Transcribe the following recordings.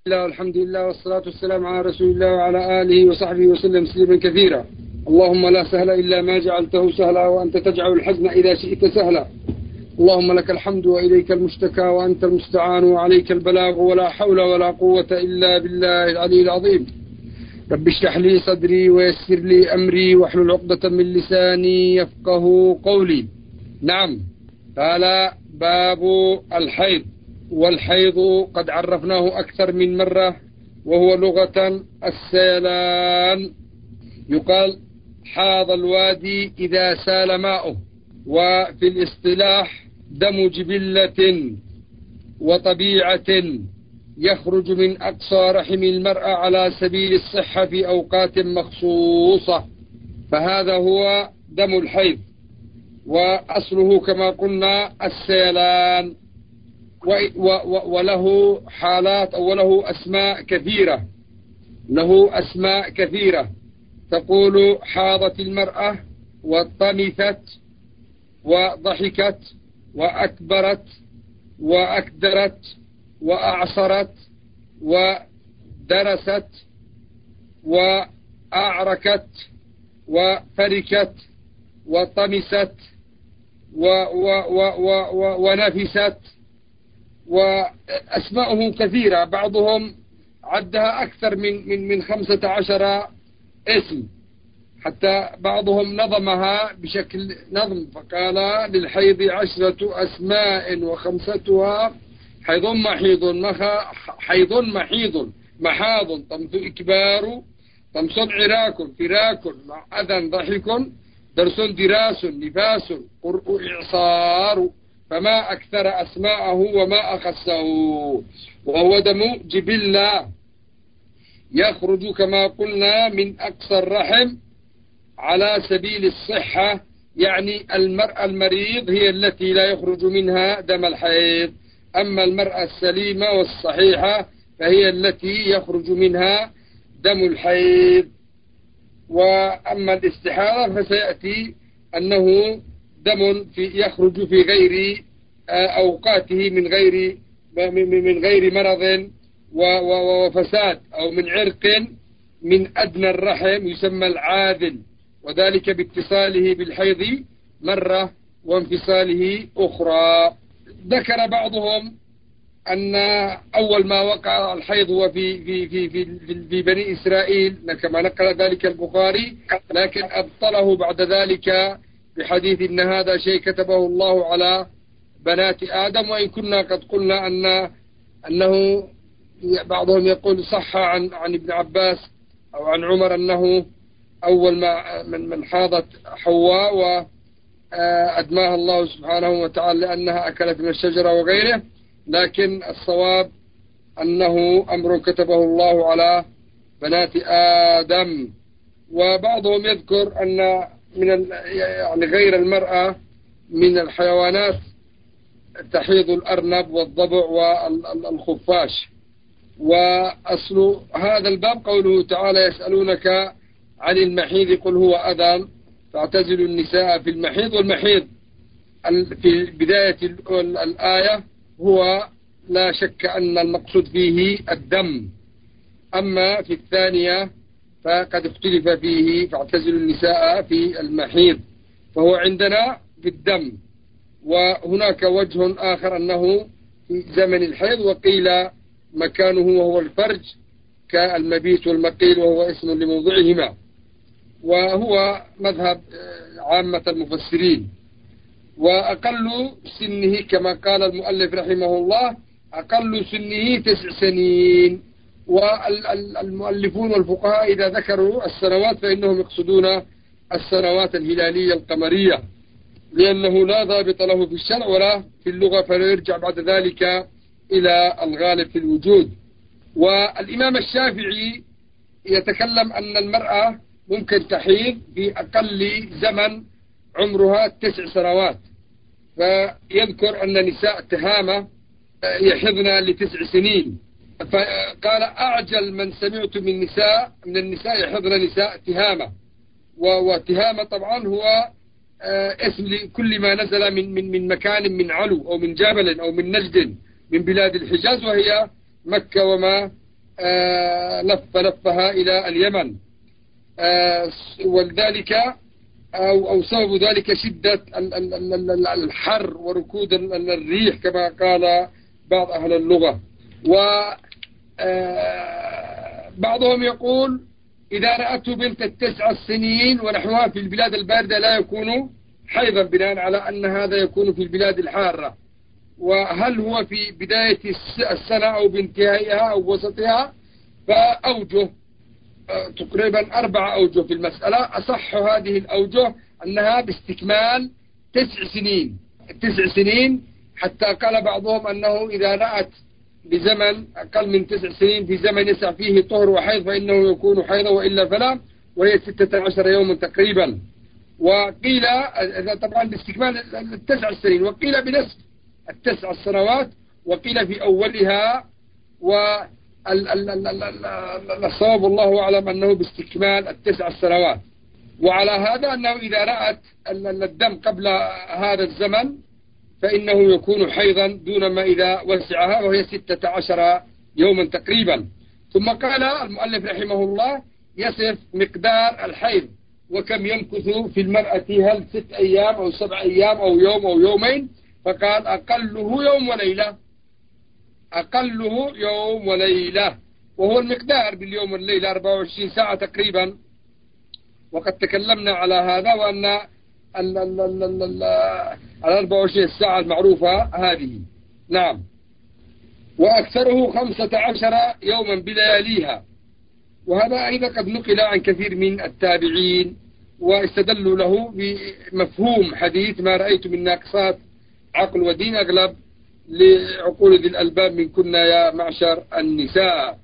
الله والحمد لله والصلاة والسلام على رسول الله وعلى آله وصحبه وسلم تسليما كثيرا. اللهم لا سهل إلا ما جعلته سهلا وأنت تجعل الحزن إذا شئت سهلا. اللهم لك الحمد وإليك المشتكى وأنت المستعان وعليك البلاغ ولا حول ولا قوة إلا بالله العلي العظيم. رب اشرح لي صدري ويسر لي أمري واحلل عقدة من لساني يفقه قولي. نعم، قال باب الحيض. والحيض قد عرفناه أكثر من مرة، وهو لغة السيلان. يقال حاض الوادي إذا سال ماؤه، وفي الاصطلاح دم جبلة وطبيعة يخرج من أقصى رحم المرأة على سبيل الصحة في أوقات مخصوصة، فهذا هو دم الحيض، وأصله كما قلنا السيلان، وله حالات أو له أسماء كثيرة. له أسماء كثيرة، تقول حاضت المرأة وطمثت وضحكت وأكبرت وأكدرت وأعصرت ودرست وأعركت وفركت وطمست ونفست، وأسماءهم كثيرة. بعضهم عدها أكثر من 15 اسم، حتى بعضهم نظمها بشكل نظم، فقال للحيض 10 أسماء وخمستها حيض محيض حيض محيض محاض طمث إكبار طمس عراك فراك أذى ضحك درس دراس نفاس قرء إعصار، فما أكثر أسماءه وما أخصه. وهو دم جبلة يخرج كما قلنا من أقصى الرحم على سبيل الصحة، يعني المرأة المريض هي التي لا يخرج منها دم الحيض، أما المرأة السليمة والصحيحة فهي التي يخرج منها دم الحيض. وأما الاستحاضة فسيأتي أنه دم يخرج في غير أوقاته من غير مرض وفساد، أو من عرق من أدنى الرحم يسمى العاذل، وذلك باتصاله بالحيض مرة وانفصاله أخرى. ذكر بعضهم أن أول ما وقع الحيض هو في بني إسرائيل كما نقل ذلك البخاري، لكن أبطله بعد ذلك بحديث إن هذا شيء كتبه الله على بنات آدم. وإن كنا قد قلنا أنه بعضهم يقول صح عن ابن عباس أو عن عمر أنه أول ما من حاضت حواء وأدماها الله سبحانه وتعالى لأنها أكلت من الشجرة وغيره، لكن الصواب أنه أمر كتبه الله على بنات آدم. وبعضهم يذكر أن يعني غير المرأة من الحيوانات تحيض الأرنب والضبع والخفاش. وأصل هذا الباب قوله تعالى يسألونك عن المحيض قل هو أذى فاعتزلوا النساء في المحيض. والمحيض في بداية الآية هو لا شك أن المقصود فيه الدم، أما في الثانية فقد اختلف فيه فاعتزلوا النساء في المحيض، فهو عندنا في الدم. وهناك وجه آخر أنه في زمن الحيض، وقيل مكانه وهو الفرج كالمبيت والمقيل وهو اسم لموضعهما، وهو مذهب عامة المفسرين. وأقل سنه كما قال المؤلف رحمه الله أقل سنه 9 سنين. والمؤلفون والفقهاء إذا ذكروا السنوات فإنهم يقصدون السنوات الهلالية القمرية، لأنه لا ضابط له في الشرع ولا في اللغة، فيرجع بعد ذلك إلى الغالب في الوجود. والإمام الشافعي يتكلم أن المرأة ممكن تحيض في أقل زمن عمرها 9 سنوات، فيذكر أن نساء تهامة يحضن ل9 سنين، فقال أعجل من سمعت من النساء يحضن نساء تهامة. وتهامة طبعا هو اسم لكل ما نزل من مكان من علو أو من جبل أو من نجد من بلاد الحجاز، وهي مكة وما لفها إلى اليمن، ولذلك أو سبب ذلك شدة الحر وركود الريح كما قال بعض أهل اللغة. وبعضهم يقول إذا رأته بنت 9 سنين ونحوها في البلاد الباردة لا يكون حيضا، بناء على أن هذا يكون في البلاد الحارة. وهل هو في بداية السنة أو بانتهائها أو وسطها؟ فأوجه تقريبا 4 أوجه في المسألة. أصح هذه الأوجه أنها باستكمال 9 سنين. 9 سنين، حتى قال بعضهم أنه إذا رأت بزمن أقل من 9 سنين في زمن يسع فيه طهر وحيض فإنه يكون حيضا، وإلا فلا، وهي 16 يوما تقريبا. وقيل طبعا باستكمال 9 سنين، وقيل بنصف 9 سنوات، وقيل في أولها. والصواب والله أعلم أنه باستكمال 9 سنوات. وعلى هذا أنه إذا رأت الدم قبل هذا الزمن فإنه يكون حيضا دون ما إذا وسعها، وهي 16 يوما تقريبا. ثم قال المؤلف رحمه الله يصف مقدار الحيض وكم يمكث في المرأة، هل 6 أيام أو 7 أيام أو يوم أو يومين؟ فقال أقله يوم وليلة، أقله يوم وليلة، وهو المقدار باليوم والليلة 24 ساعة تقريبا. وقد تكلمنا على هذا، وأن ال 24 ساعة المعروفة هذه. نعم. وأكثره 15 يوما بلياليها، وهذا أيضا قد نقل عن كثير من التابعين، واستدلوا له بمفهوم حديث ما رأيت من ناقصات عقل ودين أغلب لعقول ذي الألباب من كنا يا معشر النساء.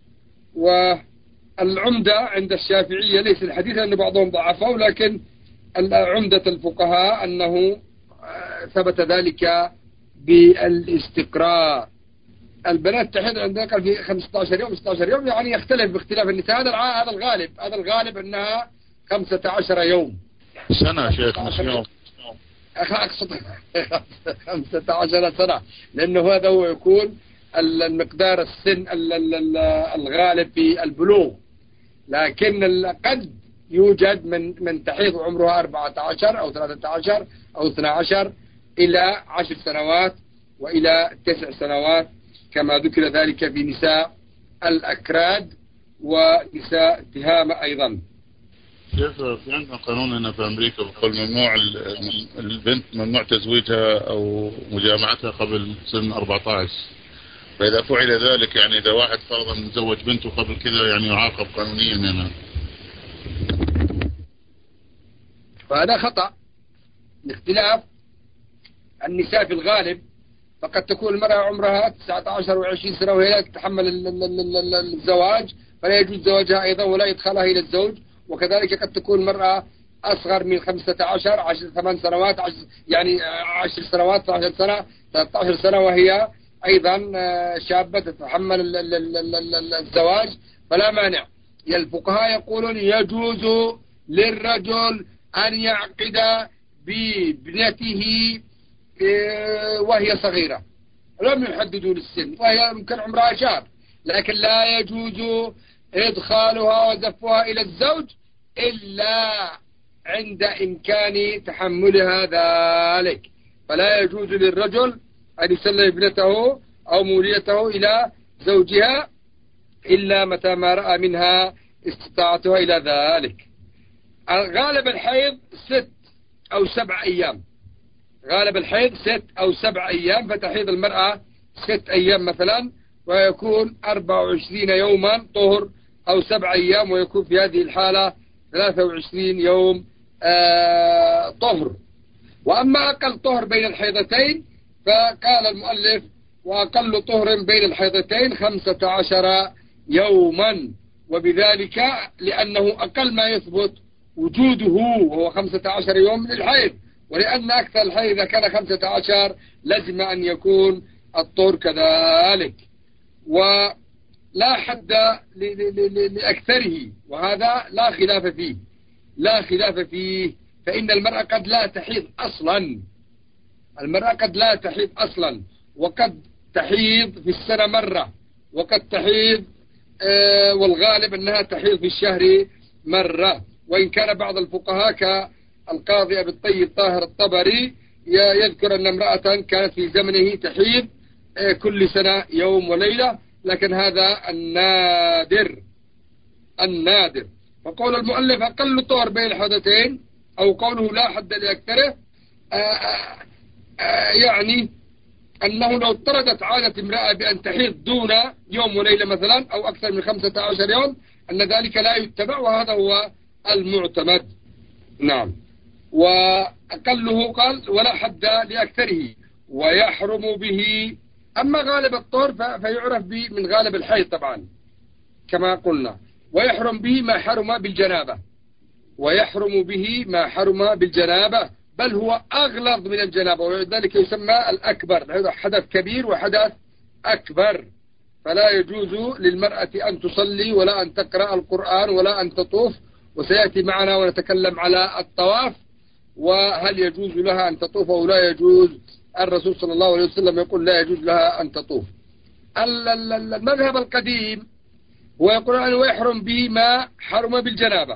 والعمدة عند الشافعية ليس الحديث أن بعضهم ضعفه، لكن عمدة الفقهاء أنه ثبت ذلك بالاستقراء. البنات تحيض عندنا في 15 يوم 16 يوم، يعني يختلف باختلاف النساء. هذا الغالب، هذا الغالب أنها 15 يوم. سنة شيخ مش يوم. أقصد 15 سنة، لأنه هذا هو يكون المقدار السن الغالب في البلوغ. لكن قد يوجد من تحيض عمرها 14 أو 13 أو 12 إلى 10 سنوات وإلى 9 سنوات، كما ذكر ذلك في نساء الأكراد ونساء تهامة أيضا. شيخ في عندنا قانون هنا في أمريكا بقول ممنوع البنت ممنوع تزويجها أو مجامعتها قبل سن 14. فإذا فعل ذلك، يعني إذا واحد فرضا زوج بنته قبل كذا يعني يعاقب قانونيا هنا. فهذا خطأ لاختلاف النساء في الغالب. فقد تكون المرأة عمرها 19 و20 سنة وهي لا تتحمل الزواج، فلا يجوز زواجها أيضا ولا يدخلها إلى الزوج. وكذلك قد تكون المرأة أصغر من 15 8 سنوات، يعني 10 سنوات 12 سنة 13 سنة وهي أيضا شابة تتحمل الزواج، فلا مانع. الفقهاء يقولون يجوز للرجل أن يعقد بابنته وهي صغيرة، لم يحددوا للسن، وهي يمكن عمرها شاب، لكن لا يجوز إدخالها وزفها إلى الزوج إلا عند إمكان تحملها ذلك. فلا يجوز للرجل أن يسلم ابنته أو موليته إلى زوجها إلا متى ما رأى منها استطاعتها إلى ذلك. غالب الحيض 6 أو 7 أيام، غالب الحيض 6 أو 7 أيام، فتحيض المرأة 6 أيام مثلا، ويكون 24 يوما طهر، أو 7 أيام ويكون في هذه الحالة 23 يوم طهر. وأما أقل طهر بين الحيضتين فقال المؤلف وأقل طهر بين الحيضتين 15 يوما، وبذلك لأنه أقل ما يثبت وجوده وهو 15 يوم من الحيض، ولأن أكثر الحيض إذا كان 15 لازم أن يكون الطهر كذلك. ولا حد لأكثره، وهذا لا خلاف فيه، لا خلاف فيه. فإن المرأة قد لا تحيض أصلا، المرأة قد لا تحيض أصلا، وقد تحيض في السنة مرة، وقد تحيض والغالب أنها تحيض في الشهر مرة، وإن كان بعض الفقهاء كالقاضي أبي الطيب طاهر الطبري يذكر أن امرأة كانت في زمنه تحيض كل سنة يوم وليلة، لكن هذا النادر. وقول المؤلف أقل طهر بين الحدثين، أو قوله لا حد لأكثره، يعني أنه لو اضطردت عادة امرأة بأن تحيض دون يوم وليلة مثلا أو أكثر من 15 يوم أن ذلك لا يتبع، وهذا هو المعتمد. نعم. وأقله قال ولا حد لأكثره ويحرم به. أما غالب الطهر فيعرف به من غالب الحيض طبعا كما قلنا، ويحرم به ما حرم بالجنابة، ويحرم به ما حرم بالجنابة، بل هو أغلظ من الجنابة، ولذلك يسمى الأكبر. هذا حدث كبير وحدث أكبر، فلا يجوز للمرأة أن تصلي ولا أن تقرأ القرآن ولا أن تطوف، وسيأتي معنا ونتكلم على الطواف وهل يجوز لها أن تطوف أو لا يجوز. الرسول صلى الله عليه وسلم يقول لا يجوز لها أن تطوف. المذهب القديم هو يقول أنه يحرم به ما حرم بالجنابة،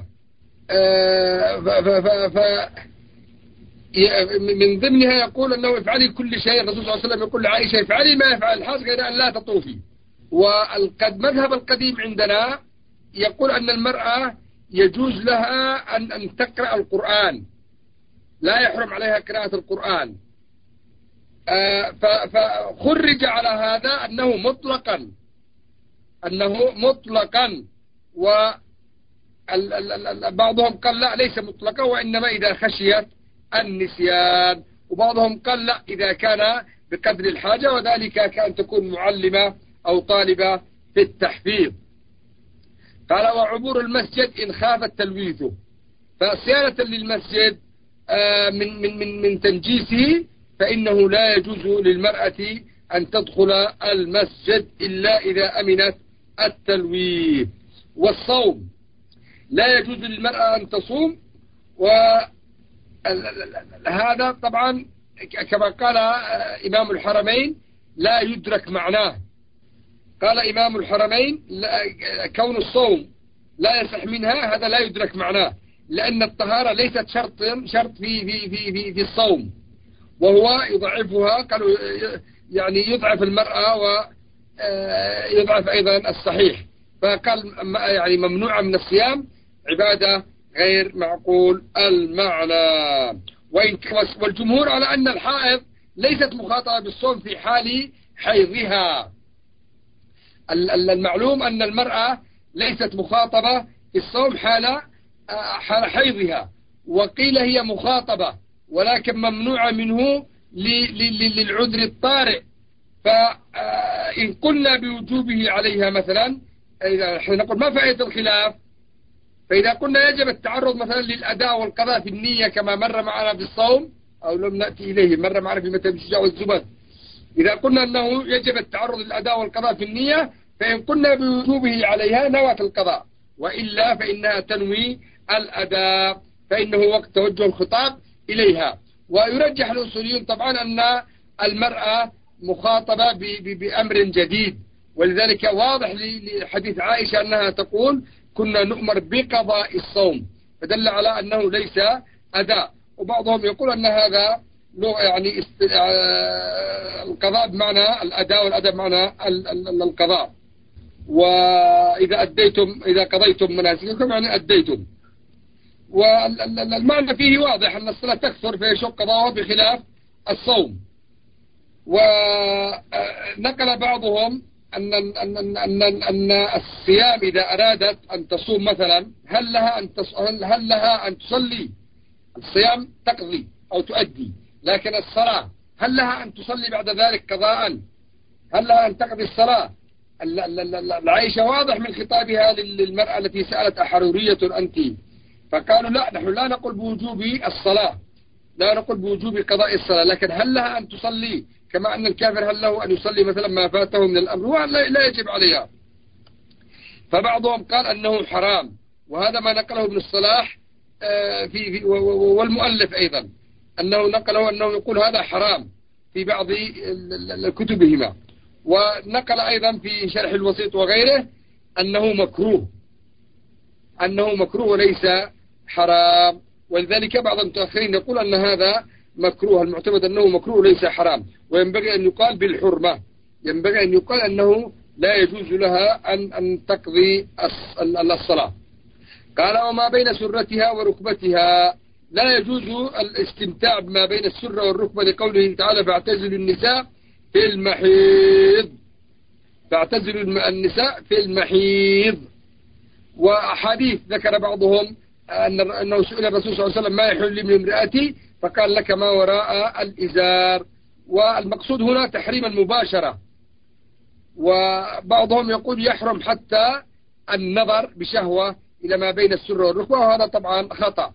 من ضمنها يقول أنه افعلي كل شيء. الرسول صلى الله عليه وسلم يقول لعائشة افعلي ما يفعل الحاج غير أن لا تطوفي. والمذهب القديم عندنا يقول أن المرأة يجوز لها أن تقرأ القرآن، لا يحرم عليها قراءة القرآن. فخرج على هذا أنه مطلقا، وبعضهم قال لا ليس مطلقا، وإنما إذا خشيت النسيان، وبعضهم قال لا إذا كان بقدر الحاجة، وذلك كأن تكون معلمة أو طالبة في التحفيظ. قال وعبور المسجد إن خاف التلويث، فصيانة للمسجد من تنجيسه، فإنه لا يجوز للمرأة أن تدخل المسجد إلا إذا أمنت التلويث. والصوم لا يجوز للمرأة أن تصوم، وهذا طبعا كما قال إمام الحرمين لا يدرك معناه. قال إمام الحرمين كون الصوم لا يصح منها هذا لا يدرك معناه، لأن الطهارة ليست شرط في الصوم، وهو يضعفها. قالوا يعني يضعف المرأة ويضعف أيضا الصحيح، فقال يعني ممنوع من الصيام عبادة غير معقول المعنى. والجمهور على أن الحائض ليست مخاطبة بالصوم في حال حيضها. المعلوم أن المرأة ليست مخاطبة بالصوم حال حيضها، وقيل هي مخاطبة ولكن ممنوعة منه للعذر الطارئ. فإن قلنا بوجوبه عليها مثلا، إذا نقول ما فائدة الخلاف؟ فإذا قلنا يجب التعرض مثلا للأداء والقضاء في النية كما مر معنا في الصوم، أو لم نأتي إليه مر معنا في مذهب الشجاع والزبد، إذا قلنا أنه يجب التعرض للأداء والقضاء في النية، فإن قلنا بوجوبه عليها نوت القضاء، وإلا فإنها تنوي الأداء، فإنه وقت توجه الخطاب إليها. ويرجح الأصوليون طبعا أن المرأة مخاطبة بأمر جديد، ولذلك واضح لحديث عائشة أنها تقول كنا نؤمر بقضاء الصوم، فدل على أنه ليس أداء. وبعضهم يقول أن هذا يعني القضاء بمعنى الأداء، والأداء بمعنى القضاء. إذا قضيتم مناسككم يعني أديتم. والمعنى فيه واضح أن الصلاة تكثر فيشق قضاءها بخلاف الصوم. ونقل بعضهم أن الصيام إذا أرادت أن تصوم مثلا هل لها أن تصلي؟ الصيام تقضي أو تؤدي، لكن الصلاة هل لها أن تصلي بعد ذلك قضاء؟ هل لها أن تقضي الصلاة؟ العائشة واضح من خطابها للمرأة التي سألت أحرورية أنت؟ فقالوا لا، نحن لا نقول بوجوب الصلاة، لا نقول بوجوب قضاء الصلاة، لكن هل لها أن تصلي كما أن الكافر هل له أن يصلي مثلا ما فاته من الأمر؟ لا يجب عليها. فبعضهم قال أنه حرام، وهذا ما نقله ابن الصلاح والمؤلف أيضا، أنه نقله أنه يقول هذا حرام في بعض كتبهما. ونقل أيضا في شرح الوسيط وغيره أنه مكروه وليس حرام. ولذلك بعض المتأخرين يقول أن هذا مكروه، المعتمد أنه مكروه ليس حرام، وينبغي أن يقال بالحرمة، ينبغي أن يقال أنه لا يجوز لها أن تقضي الصلاة. قال وما بين سرتها وركبتها، لا يجوز الاستمتاع بما بين السرة والركبة لقوله تعالى فاعتزلوا النساء في المحيض، فاعتزلوا النساء في المحيض. وأحاديث ذكر بعضهم أنه سئل الرسول صلى الله عليه وسلم ما يحل لي من امرأتي فقال لك ما وراء الإزار، والمقصود هنا تحريم المباشرة. وبعضهم يقول يحرم حتى النظر بشهوة إلى ما بين السرة والركبة، وهذا طبعا خطأ.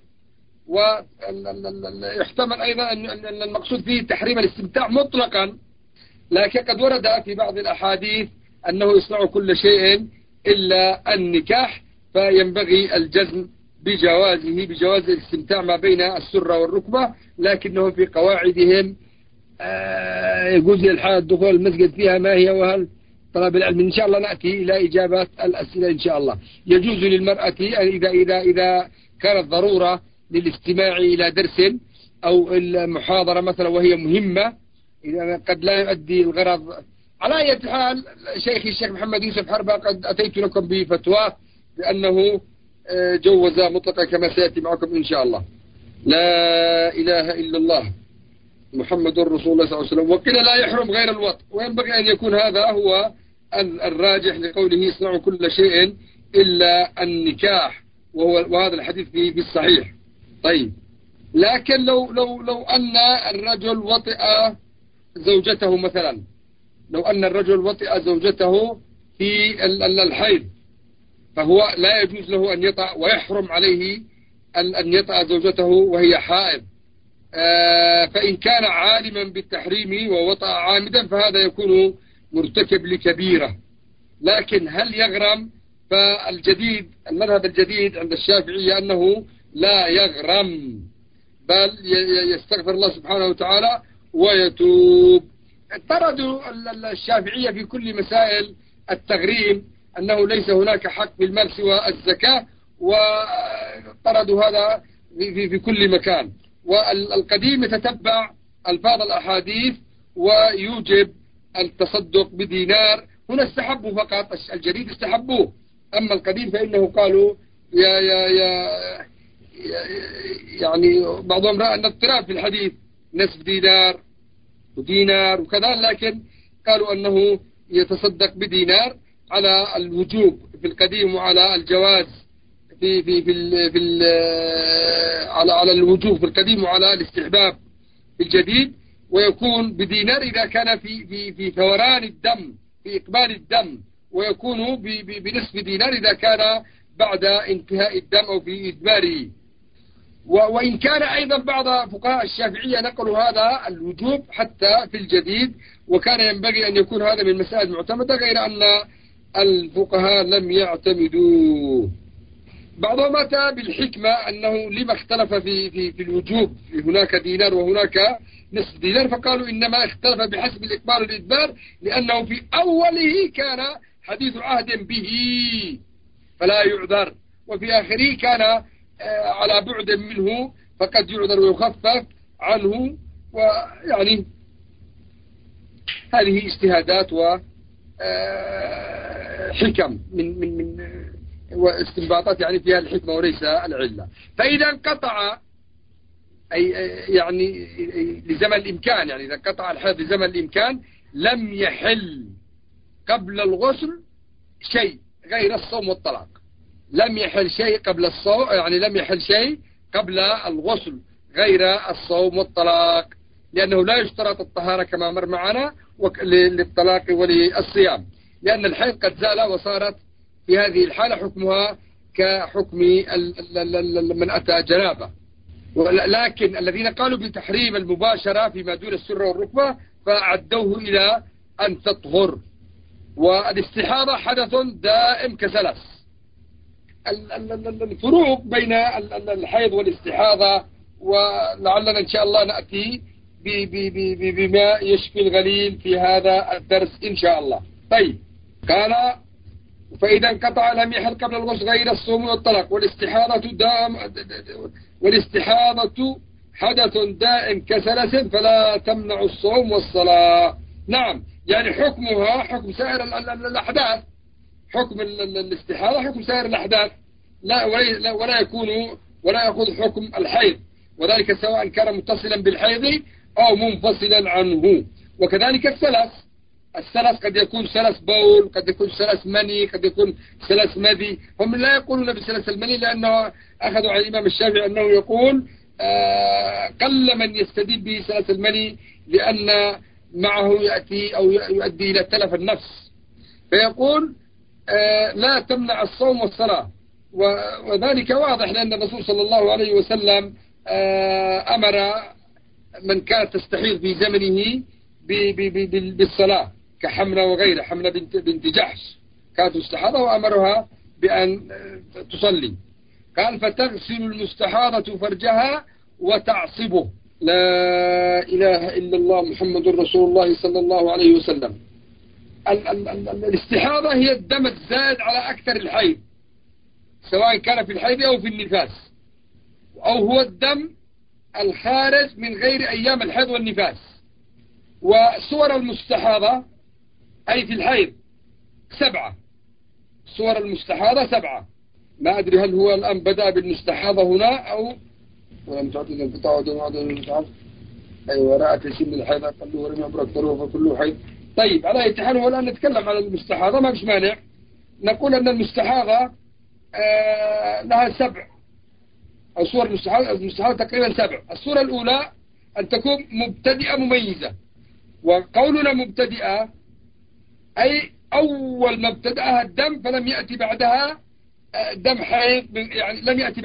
ويحتمل أيضا أن المقصود فيه تحريم الاستمتاع مطلقا، لكن قد ورد في بعض الأحاديث أنه يصنع كل شيء إلا النكاح، فينبغي الجزم بجواز الاستمتاع ما بين السرة والركبة، لكنهم في قواعدهم يجوز الدخول المسجد فيها ما هي وهل طلب العلم. إن شاء الله نأتي إلى إجابات الأسئلة إن شاء الله. يجوز للمرأة إذا كانت ضرورة للاستماع إلى درس أو المحاضرة مثلا وهي مهمة، إذا قد لا يؤدي الغرض. على أي حال شيخي الشيخ محمد يوسف حربة قد أتيت لكم بفتوى بأنه جوز مطلقا كما سيأتي معكم إن شاء الله. لا إله إلا الله محمد رسول الله صلى الله عليه وسلم. وقيل لا يحرم غير الوطء، وينبغي أن يكون هذا هو الراجح لقوله يصنع كل شيء إلا النكاح، وهذا الحديث في الصحيح. طيب، لكن لو أن الرجل وطئ زوجته مثلا، لو أن الرجل وطئ زوجته في الحيض، فهو لا يجوز له أن يطأ، ويحرم عليه أن يطأ زوجته وهي حائض. فإن كان عالما بالتحريم ووطأ عامدا فهذا يكون مرتكب لكبيرة. لكن هل يغرم؟ المذهب الجديد عند الشافعية أنه لا يغرم، بل يستغفر الله سبحانه وتعالى ويتوب. طردوا الشافعية في كل مسائل التغريم أنه ليس هناك حق في المال سوى الزكاة، وطردوا هذا في كل مكان. والقديم يتتبع ألفاظ الأحاديث ويوجب التصدق بدينار. هنا استحبوا فقط، الجديد استحبوه، أما القديم فإنه قالوا يعني بعضهم رأى أن اضطراب في الحديث نصف دينار ودينار وكذا، لكن قالوا أنه يتصدق بدينار على الوجوب في القديم وعلى الجواز على الوجوب في القديم وعلى الاستحباب في الجديد. ويكون بدينار إذا كان في ثوران الدم، في إقبال الدم، ويكون بنصف دينار إذا كان بعد انتهاء الدم أو في إدباره. وإن كان أيضا بعض فقهاء الشافعية نقلوا هذا الوجوب حتى في الجديد، وكان ينبغي أن يكون هذا من المسائل المعتمدة، غير أن الفقهاء لم يعتمدوا. بعضهم أتى بالحكمة أنه لما اختلف في الوجوب، هناك دينار وهناك نصف دينار، فقالوا إنما اختلف بحسب الإقبال والإدبار، لأنه في أوله كان حديث عهد به فلا يعذر، وفي آخره كان على بعد منه فقد يعذر ويخفف عنه. ويعني هذه اجتهادات وحكم من واستنباطات يعني فيها الحكمة وليس العلة. فإذا انقطع أي يعني لزمن الإمكان، يعني إذا انقطع الحيض لزمن الإمكان لم يحل قبل الغسل شيء غير الصوم والطلاق. لم يحل شيء قبل الصوم، يعني لم يحل شيء قبل الغسل غير الصوم والطلاق، لأنه لا يشترط الطهارة كما مر معنا للطلاق وللصيام، لأن الحيض قد زال وصارت في هذه الحالة حكمها كحكم من أتى جنابه. لكن الذين قالوا بتحريم المباشرة فيما دون السرة والركبة فعدوه إلى أن تطهر. والاستحاضة حدث دائم كسلس. الفروق بين الحيض والاستحاضة، ولعلنا إن شاء الله نأتي بما يشفي الغليل في هذا الدرس إن شاء الله. طيب، قال فإذا انقطع لم يحل قبل الغسل غير الصوم والطلاق. والاستحاضة حدث دائم كسلس فلا تمنع الصوم والصلاة. نعم، يعني حكمها حكم سائر الأحداث. حكم الاستحاضة حكم سائر الأحداث، ولا يأخذ حكم الحيض، وذلك سواء كان متصلا بالحيض أو منفصلا عنه. وكذلك السلس قد يكون سلس بول، قد يكون سلس مني، قد يكون سلس مذي. هم لا يقولون بسلس المني لأنه أخذوا على الإمام الشافعي أنه يقول قل من يستدل به سلس المني، لأن معه يأتي أو يؤدي إلى تلف النفس، فيقول لا تمنع الصوم والصلاة. وذلك واضح لأن الرسول صلى الله عليه وسلم أمر من كانت تستحيض في زمنه بالصلاة، كحملة وغيره. حملة بنت جحش كانت مستحاضة وأمرها بأن تصلي. قال فتغسل المستحاضة فرجها وتعصبه. لا إله إلا الله محمد رسول الله صلى الله عليه وسلم. الاستحاضة هي الدم الزائد على أكثر الحيض، سواء كان في الحيض أو في النفاس، أو هو الدم الخارج من غير أيام الحيض والنفاس. وصور المستحاضة أي في الحيض 7. صور المستحاضة 7. ما أدري هل هو الآن بدأ بالمستحاضة هنا أو ولم تعطي الانقطاع ودون المتعب. أيوة، رأت سن الحيض أقل ولم يبرك ضروه فكله حيض. طيب، على أي حال هو الآن نتكلم على المستحاضة، ما فيش مانع نقول أن المستحاضة لها 7 أو صور المستحاضة تقريبا 7. الصورة الأولى أن تكون مبتدئة مميزة. وقولنا مبتدئة أي أول ما ابتدأها الدم فلم يأتي بعدها دم حيض، يعني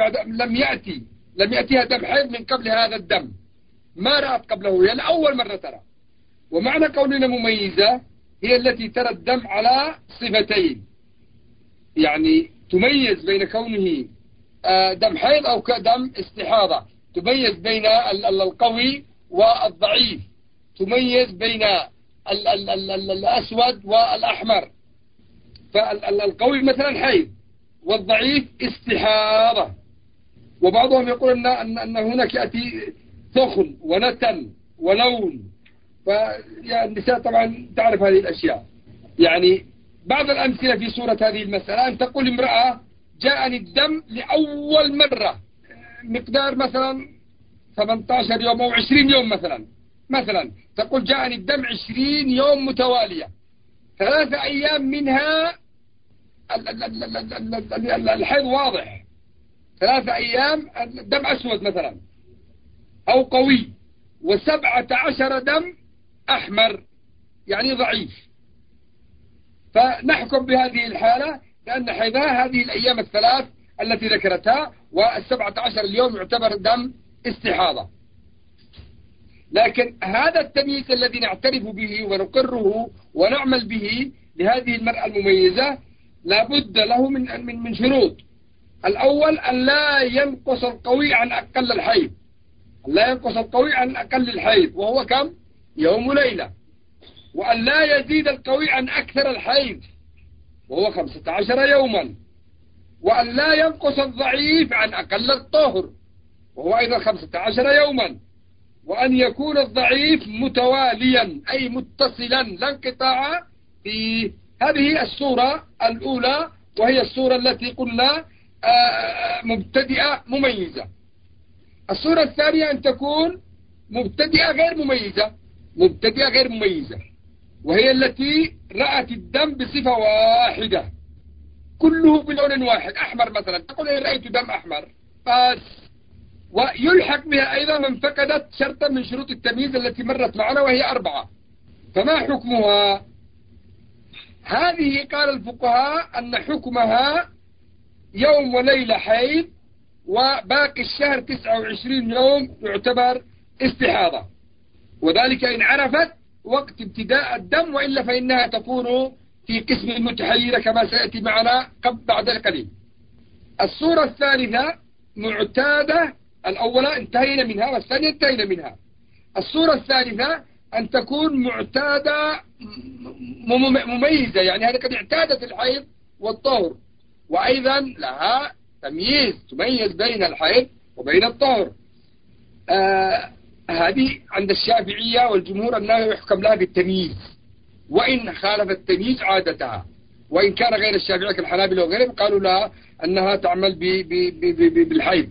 لم يأتيها دم حيض من قبل هذا الدم، ما رأت قبله، هي لأول مرة ترى. ومعنى قولنا مميزة هي التي ترى الدم على صفتين، يعني تميز بين كونه دم حيض أو دم استحاضة، تميز بين القوي والضعيف، تميز بين الأسود والأحمر. فالقوي مثلا حيض والضعيف استحاضة. وبعضهم يقول أن هناك يأتي ثخن ونتن ولون. فالنساء طبعا تعرف هذه الأشياء. يعني بعض الأمثلة في صورة هذه المسألة أن تقول امرأة جاءني الدم لأول مرة مقدار مثلا 18 يوم أو 20 يوم مثلا تقول جاءني الدم 20 يوم متوالية، 3 أيام منها الحيض واضح، 3 أيام دم أسود مثلا أو قوي، و17 دم أحمر يعني ضعيف. فنحكم بهذه الحالة لأن حيضها هذه الأيام ال3 التي ذكرتها، وال17 اليوم يعتبر دم استحاضة. لكن هذا التمييز الذي نعترف به ونقره ونعمل به لهذه المرأة المميزة لابد له من شروط. الأول أن لا ينقص القوي عن أقل الحيض، لا ينقص القوي عن أقل الحيض وهو كم؟ يوم وليلة. وأن لا يزيد القوي عن أكثر الحيض وهو 15 يوما. وأن لا ينقص الضعيف عن أقل الطهر وهو أيضا 15 يوما. وأن يكون الضعيف متواليا أي متصلا لا انقطاع في هذه الصورة الأولى، وهي الصورة التي قلنا مبتدئة مميزة. الصورة الثانية أن تكون مبتدئة غير مميزة، وهي التي رأت الدم بصفة واحدة كله بلون واحد، أحمر مثلا، تقول إن رأيت دم أحمر بس. ويلحق بها أيضا من فقدت شرطا من شروط التمييز التي مرت معنا وهي 4. فما حكمها؟ هذه قال الفقهاء أن حكمها يوم وليلة حيض، وباقي الشهر 29 يوم يعتبر استحاضة، وذلك إن عرفت وقت ابتداء الدم، وإلا فإنها تكون في قسم المتحيرة كما سيأتي معنا بعد قليل. الصورة الثالثة معتادة، الأولى انتهينا منها والثانية انتهينا منها. الصورة الثالثة أن تكون معتادة مميزة، يعني هذا قد اعتادت الحيض والطهر، وأيضا لها تمييز تميز بين الحيض وبين الطهر. هذه عند الشافعية والجمهور أنه يحكم لها بالتمييز، وإن خالف التمييز عادتها. وإن كان غير الشافعية كالحنابلة وغيرهم قالوا لها أنها تعمل بالحيض.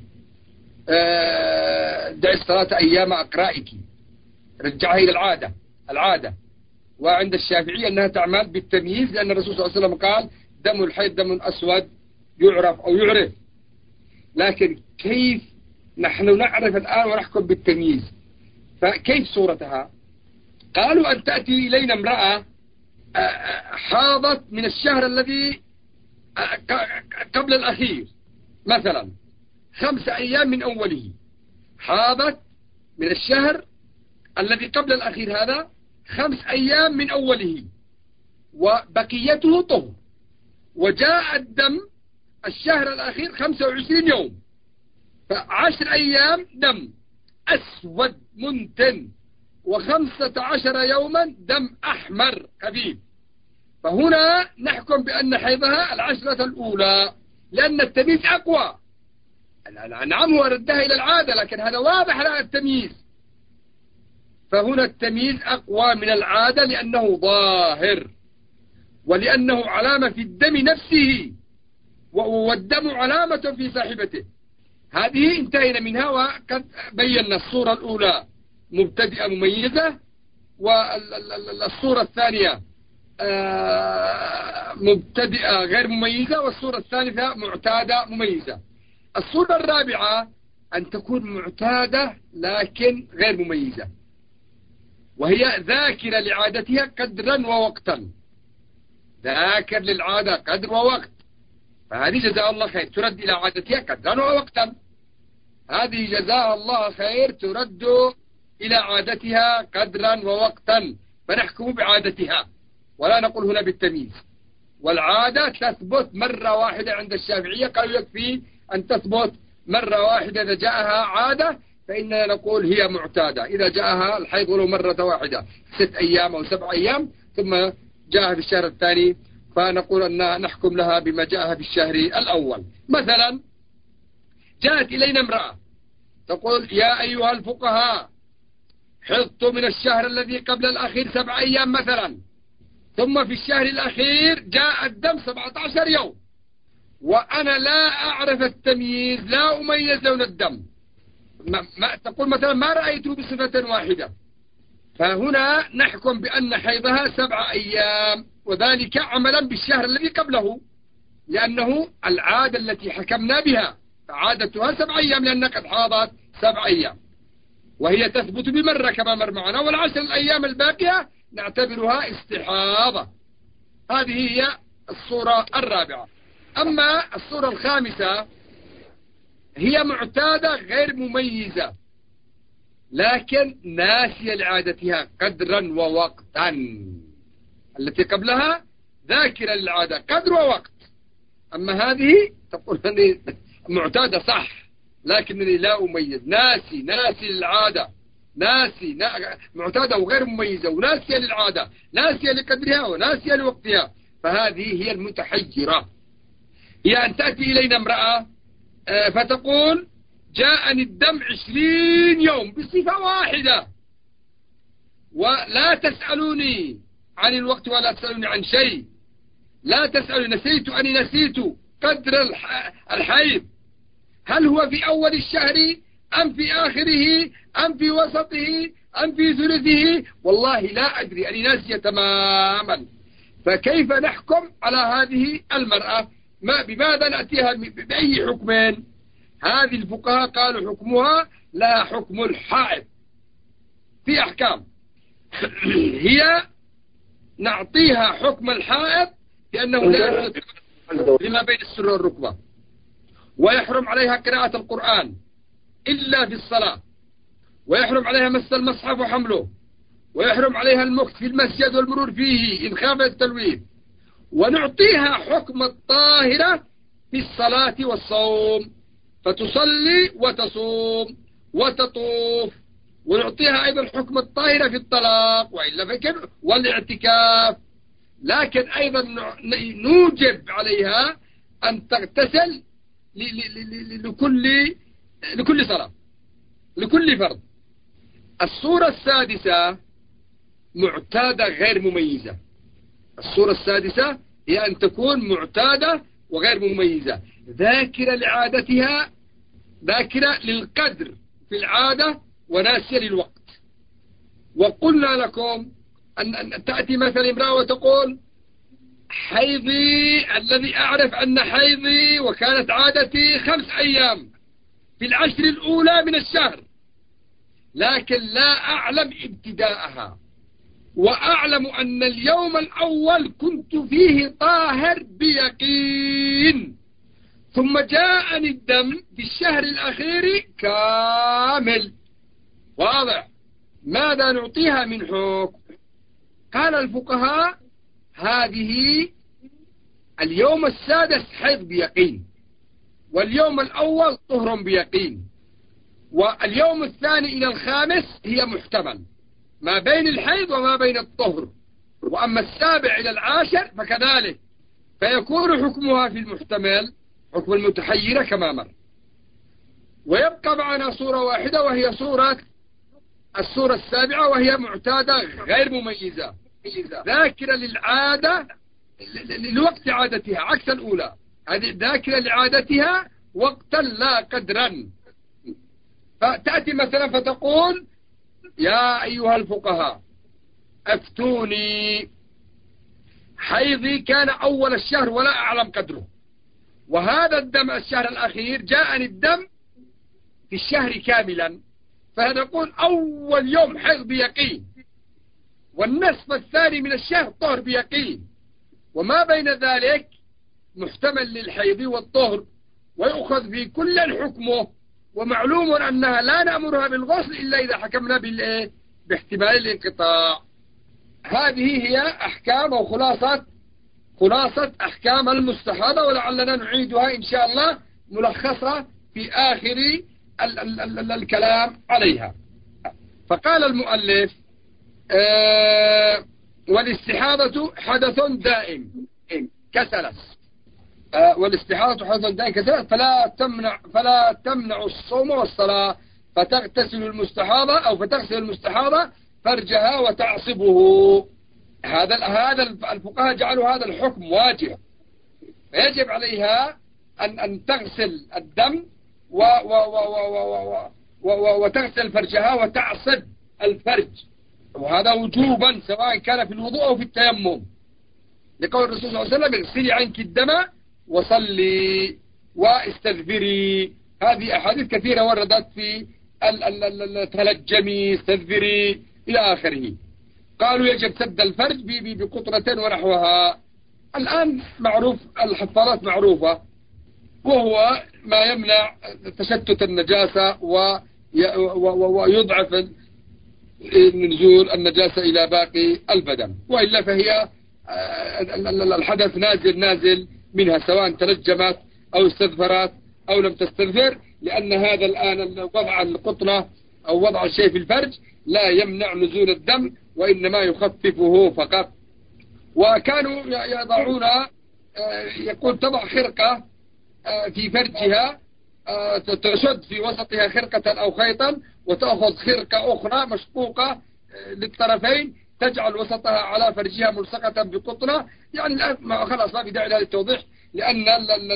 دعي الصلاة أيام أقرائك، رجعها إلى العادة. وعند الشافعية أنها تعمل بالتمييز، لأن الرسول صلى الله عليه وسلم قال دم الحيض دم أسود يعرف أو يعرف. لكن كيف نحن نعرف الآن ونحكم بالتمييز؟ فكيف صورتها؟ قالوا أن تأتي إلينا امرأة حاضت من الشهر الذي قبل الأخير، مثلا 5 أيام من أوله، حاضت من الشهر الذي قبل الأخير هذا 5 أيام من أوله، وبقيته طهر، وجاء الدم الشهر الأخير 25 يوم، ف10 أيام دم أسود منتن، و15 يوما دم أحمر خفيف. فهنا نحكم بأن حيضها 10 الأولى، لأن التمييز أقوى. نعم هو ردها إلى العادة، لكن هذا واضح لها التمييز. فهنا التمييز أقوى من العادة، لأنه ظاهر، ولأنه علامة في الدم نفسه، والدم علامة في صاحبته. هذه انتهينا منها، وقد بينا الصورة الأولى مبتدئة مميزة، والصورة الثانية مبتدئة غير مميزة، والصورة الثالثة معتادة مميزة. الصورة الرابعة أن تكون معتادة لكن غير مميزة، وهي ذاكرة لعادتها قدرا ووقتا، ذاكر للعادة قدر ووقت. فهذه جزاء الله خير ترد إلى عادتها قدرا ووقتا، هذه جزاء الله خير ترد إلى عادتها قدرا ووقتا، فنحكم بعادتها ولا نقول هنا بالتمييز. والعادة تثبت مرة واحدة عند الشافعية، قالوا يكفي أن تثبت مرة واحدة. إذا جاءها عادة فإننا نقول هي معتادة. إذا جاءها الحيض ولو مرة واحدة 6 أيام أو 7 أيام ثم جاءها في الشهر الثاني، فنقول أن نحكم لها بما جاءها في الشهر الأول. مثلا جاءت إلينا امرأة تقول يا أيها الفقهاء حضت من الشهر الذي قبل الأخير 7 أيام مثلا، ثم في الشهر الأخير جاء الدم 17 يوم، وأنا لا أعرف التمييز، لا أميز لون الدم، تقول مثلا ما رأيته بصفة واحدة. فهنا نحكم بأن حيضها 7 أيام، وذلك عملا بالشهر الذي قبله، لأنه العادة التي حكمنا بها، فعادتها 7 أيام لأنها قد حاضت 7 أيام، وهي تثبت بمرة كما مر معنا، والعشر الأيام الباقية نعتبرها استحاضة. هذه هي الصورة الرابعة. أما الصورة الخامسة هي معتادة غير مميزة، لكن ناسية لعادتها قدرا ووقتا. التي قبلها ذاكرة للعادة قدر ووقت، أما هذه تقول أني معتادة صح لكنني لا أميز، ناسي للعادة، معتادة وغير مميزة، وناسية للعادة، ناسية لقدرها وناسية لوقتها. فهذه هي المتحجرة. هي أن تأتي إلينا امرأة فتقول جاءني الدم 20 يوم بصفة واحدة، ولا تسألوني عن الوقت ولا تسألوني عن شيء، لا تسألوني، نسيت قدر الحيض، هل هو في أول الشهر أم في آخره أم في وسطه أم في ثلثه، والله لا أدري، أني ناسية تماما. فكيف نحكم على هذه المرأة؟ بماذا نأتيها بأي حكمين؟ هذه الفقهاء قالوا حكمها لا حكم الحائض في أحكام. هي نعطيها حكم الحائض لأنه لا لما بين السر والركبة، ويحرم عليها قراءة القرآن إلا في الصلاة، ويحرم عليها مس المصحف وحمله، ويحرم عليها المكث في المسجد والمرور فيه إن خاف التلويث. ونعطيها حكم الطاهرة في الصلاة والصوم، فتصلي وتصوم وتطوف. ونعطيها أيضا حكم الطاهرة في الطلاق وإلا فكر والاعتكاف. لكن أيضا نوجب عليها أن تغتسل لكل صلاة، لكل فرض. الصورة السادسة معتادة غير مميزة. الصورة السادسة هي أن تكون معتادة وغير مميزة، ذاكرة لعادتها، ذاكرة للقدر في العادة وناسية للوقت. وقلنا لكم أن تأتي مثلا امرأة وتقول حيضي الذي أعرف أن حيضي وكانت عادتي 5 أيام في العشر الأولى من الشهر، لكن لا أعلم ابتداءها، وأعلم أن اليوم الأول كنت فيه طاهر بيقين، ثم جاءني الدم في الشهر الأخير كامل. واضح؟ ماذا نعطيها من حكم؟ قال الفقهاء هذه اليوم السادس حيض بيقين، واليوم الأول طهر بيقين، واليوم الثاني إلى الخامس هي محتمل ما بين الحيض وما بين الطهر، وأما السابع إلى العاشر فكذلك، فيكون حكمها في المحتمل حكم المتحيرة كما مر. ويبقى معنا صورة واحدة وهي الصورة السابعة، وهي معتادة غير مميزة، ذاكرة للعادة لوقت عادتها عكس الأولى. هذه ذاكرة لعادتها وقتا لا قدرا. فتأتي مثلا فتقول يا أيها الفقهاء أفتوني، حيضي كان أول الشهر ولا أعلم قدره، وهذا الدم الشهر الأخير جاءني الدم في الشهر كاملا، فنقول أول يوم حيض بيقين، والنصف الثاني من الشهر طهر بيقين، وما بين ذلك محتمل للحيض والطهر، ويؤخذ في كل حكمه. ومعلوم أنها لا نأمرها بالغسل إلا إذا حكمنا باحتمال الانقطاع. هذه هي أحكام أو خلاصة أحكام المستحاضة، ولعلنا نعيدها إن شاء الله ملخصة في آخر الكلام عليها. فقال المؤلف والاستحاضة حدث دائم كسلس، والاستحاضة حدث دائم كسلس فلا تمنع الصوم والصلاة، فتغتسل المستحاضة أو فتغسل المستحاضة فرجها وتعصبه. هذا الفقهاء جعلوا هذا الحكم واجب، فيجب عليها أن تغسل الدم وتغسل فرجها وتعصب الفرج، وهذا وجوبا سواء كان في الوضوء أو في التيمم، لقول الرسول صلى الله عليه وسلم اغسلي عنك الدم وصلي واستغفري. هذه أحاديث كثيرة وردت في تلجمي استغفري إلى آخره. قالوا يجب سد الفرج بقطرة ونحوها. الآن معروف، الحفاظات معروفة، وهو ما يمنع تشتت النجاسة ويضعف نزول النجاسة إلى باقي البدن، وإلا فهي الحدث نازل منها سواء تلجمت أو استذفرت أو لم تستذفر، لأن هذا الآن وضع القطنة أو وضع الشيء في الفرج لا يمنع نزول الدم، وإنما يخففه فقط. وكانوا يضعون يقول تضع خرقة في فرجها، تشد في وسطها خرقة أو خيطا، وتأخذ خرقة أخرى مشقوقة للطرفين تجعل وسطها على فرجها ملصقة بقطنة. يعني الآن خلاص ما في داعي للتوضيح، لأن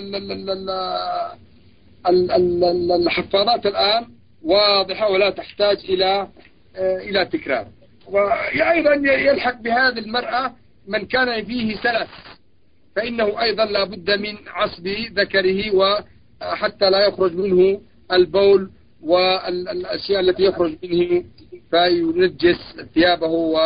الحفاظات الآن واضحة ولا تحتاج إلى تكرار. وأيضا يلحق بهذه المرأة من كان فيه سلس، فإنه أيضا لا بد من عصب ذكره وحتى لا يخرج منه البول والأشياء التي يخرج منه فينجس ثيابه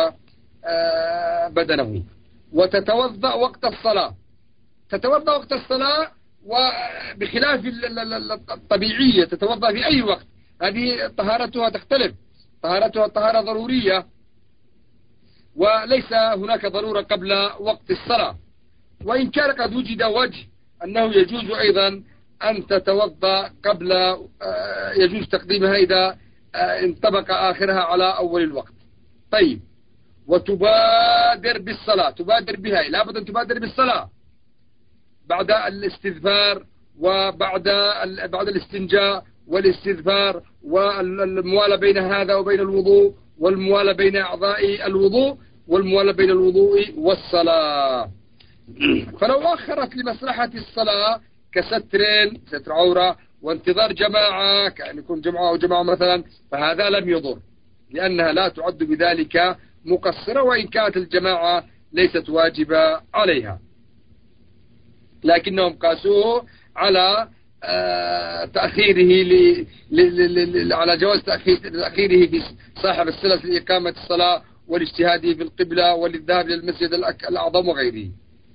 وبدنه. وتتوضأ وقت الصلاة، تتوضأ وقت الصلاة، وبخلاف الطبيعية تتوضأ في أي وقت. هذه طهارتها تختلف، طهارتها طهارة ضرورية، وليس هناك ضرورة قبل وقت الصلاة. وإن كان قد وجد وجه أنه يجوز أيضا أن تتوضأ قبل، يجوز تقديمها إذا انطبق آخرها على أول الوقت. طيب، وتبادر بالصلاة، تبادر بها، لابد أن تبادر بالصلاة بعد الاستغفار بعد الاستنجاء والاستغفار، والموالة بين هذا وبين الوضوء، والموالة بين أعضاء الوضوء، والموالة بين الوضوء والصلاة. فلو أخرت لمصلحة الصلاة ستر عورة وانتظار جماعة، كأن يكون جماعة أو جماعة مثلا، فهذا لم يضر، لأنها لا تعد بذلك مقصرة، وإن كانت الجماعة ليست واجبة عليها، لكنهم قاسوه على تأخيره على جواز تأخيره في صاحب الصلة لإقامة الصلاة والاجتهاد في القبلة وللذهاب للمسجد الأعظم وغيره.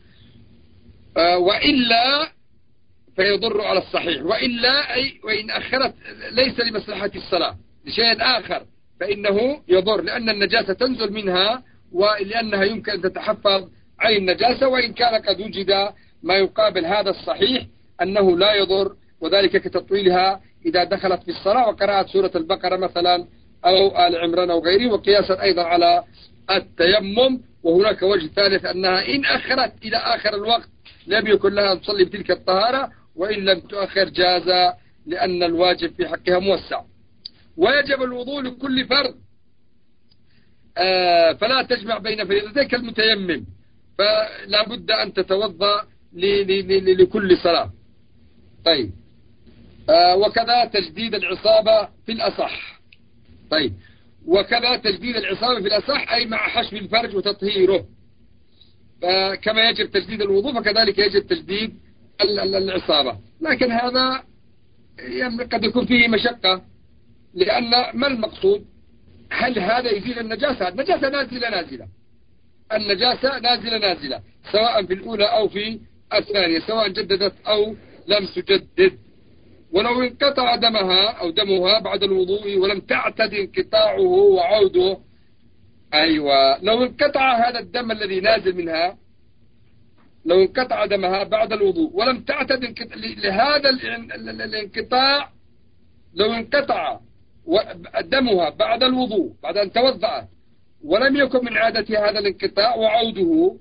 وإلا فيضر على الصحيح، وإلا وإن أخرت ليس لمصلحة الصلاة لشيء آخر فإنه يضر، لأن النجاسة تنزل منها، ولأنها يمكن أن تتحفظ عن النجاسة، وإن كان قد وجد ما يقابل هذا الصحيح أنه لا يضر، وذلك كتطويلها إذا دخلت في الصلاة وقرأت سورة البقرة مثلا أو آل عمران أو غيره، وقياسا أيضا على التيمم. وهناك وجه ثالث أنها إن أخرت إلى آخر الوقت لم يكن لها أن تصلي بتلك الطهارة، وإن لم تؤخر جاز، لأن الواجب في حقها موسع. ويجب الوضوء لكل فرض، فلا تجمع بين فريضتين كالمتيمم، فلا بد أن تتوضأ لكل صلاة. طيب، وكذا تجديد العصابة في الأصح. طيب، وكذا تجديد العصابة في الأصح أي مع حشو الفرج وتطهيره، كما يجب تجديد الوضوء فكذلك يجب تجديد العصابة. لكن هذا قد يكون فيه مشقة، لأن ما المقصود؟ هل هذا يزيل النجاسة؟ النجاسة نازلة، النجاسة نازلة سواء في الأولى أو في الثانية، سواء جددت أو لم تجدد. ولو انقطع دمها أو دمها بعد الوضوء ولم تعتد انقطاعه وعوده، أيوة، لو انقطع هذا الدم الذي نازل منها، لو انقطع دمها بعد الوضوء ولم تعتد لهذا الانقطاع، لو انقطع دمها بعد الوضوء بعد أن توضأت ولم يكن من عادتها هذا الانقطاع وعوده،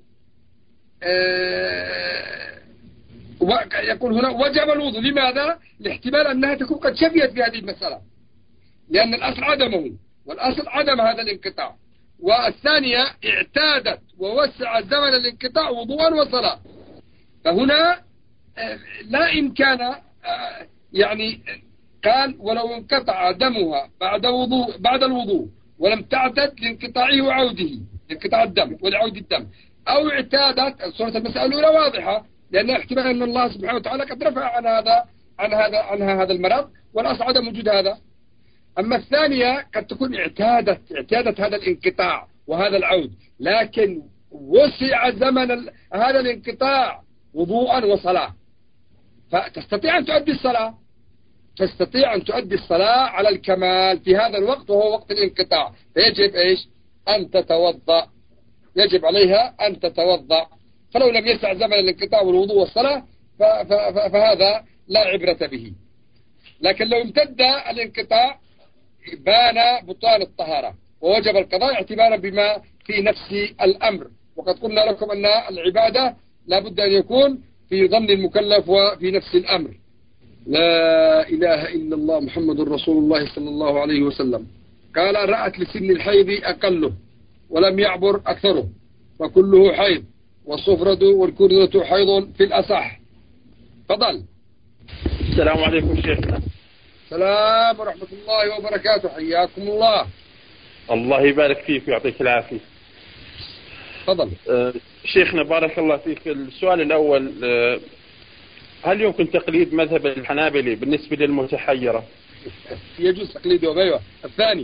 يقول هنا وجب الوضوء. لماذا؟ لاحتمال أنها تكون قد شفيت في هذه المسألة، لأن الأصل عدمه، والأصل عدم هذا الانقطاع. والثانية اعتادت ووسع زمن الانقطاع وضوءا وصلاة، فهنا لا إمكان، يعني قال ولو انقطع دمها بعد الوضوء ولم تعتد لانقطاعه وعوده، لانقطاع الدم ولعود الدم، أو اعتادت. صورة المسألة الأولى واضحة، لأن احتمال أن الله سبحانه وتعالى قد رفع عنها هذا المرض، والأصل عدم وجود هذا. أما الثانية قد تكون اعتادت هذا الانقطاع وهذا العود، لكن وسع زمن هذا الانقطاع وضوءا وصلاة، فتستطيع أن تؤدي الصلاة، تستطيع أن تؤدي الصلاة على الكمال في هذا الوقت وهو وقت الانقطاع، فيجب إيش؟ أن تتوضأ، يجب عليها أن تتوضأ. فلو لم يسع زمن الانقطاع والوضوء والصلاة فهذا لا عبرة به. لكن لو امتد الانقطاع بان بطلان الطهارة ووجب القضاء اعتبارا بما في نفس الأمر. وقد قلنا لكم أن العبادة لا بد أن يكون في ظن المكلف وفي نفس الأمر. لا إله إلا الله محمد رسول الله صلى الله عليه وسلم قال رأت لسن الحيض أقله ولم يعبر أكثره وكله حيض، والصفرة والكردة حيض في الأصح. فضل. السلام عليكم شيخنا. السلام ورحمة الله وبركاته، حياكم الله. الله يبارك فيك ويعطيك العافية. تفضل. شيخنا بارك الله فيك، السؤال الأول، هل يمكن تقليد مذهب الحنابلة بالنسبة للمتحيرة؟ يجوز تقليده. أيوة. الثاني،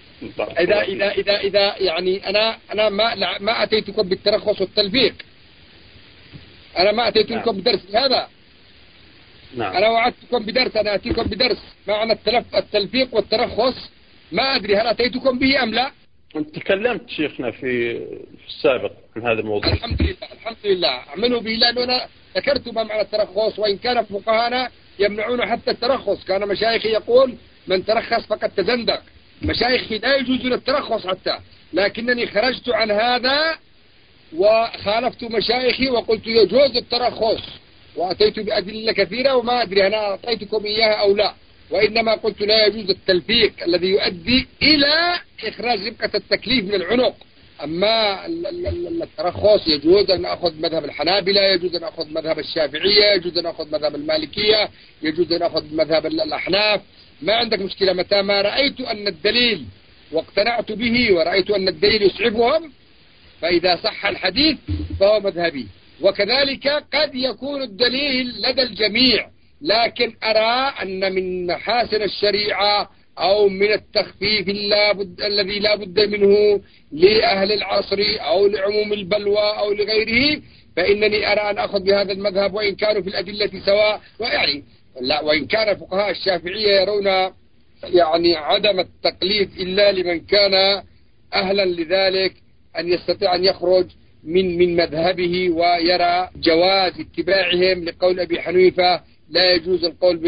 إذا يعني أنا ما أتيتكم بالترخص والتلفيق، أنا ما أتيتكم بدرس هذا. نعم. أنا وعدتكم بدرس، أنا أتيكم بدرس معنى التلفيق والترخص، ما أدري هل أتيتكم به أم لا. أنت تكلمت شيخنا في السابق عن هذا الموضوع. الحمد لله أعملوا به، لأنه أنا ذكرت ما معنى الترخص، وإن كان فقهانا يمنعون حتى الترخص. كان مشايخي يقول من ترخص فقد تزندق، مشايخي لا يجوز الترخص حتى، لكنني خرجت عن هذا وخالفت مشايخي وقلت يجوز الترخص، وأتيت بأدلة كثيرة وما أدري أنا أعطيتكم إياها أو لا، وإنما قلت لا يجوز التلفيق الذي يؤدي إلى إخراج ربقة التكليف من العنق. أما الترخص يجوز أن أخذ مذهب الحنابلة، يجوز أن أخذ مذهب الشافعية، يجوز أن أخذ مذهب المالكية، يجوز أن أخذ مذهب الأحناف، ما عندك مشكلة. متى ما رأيت أن الدليل واقتنعت به ورأيت أن الدليل يسعفهم، فإذا صح الحديث فهو مذهبي. وكذلك قد يكون الدليل لدى الجميع، لكن أرى أن من محاسن الشريعة أو من التخفيف الذي لا بد منه لأهل العصر أو لعموم البلوى أو لغيره، فإنني أرى أن أخذ بهذا المذهب وإن كانوا في الأدلة سواء. ويعني لا، وإن كان فقهاء الشافعية يرون يعني عدم التقليد إلا لمن كان أهلا لذلك، أن يستطيع أن يخرج من مذهبه ويرى جواز اتباعهم لقول أبي حنيفة لا يجوز القول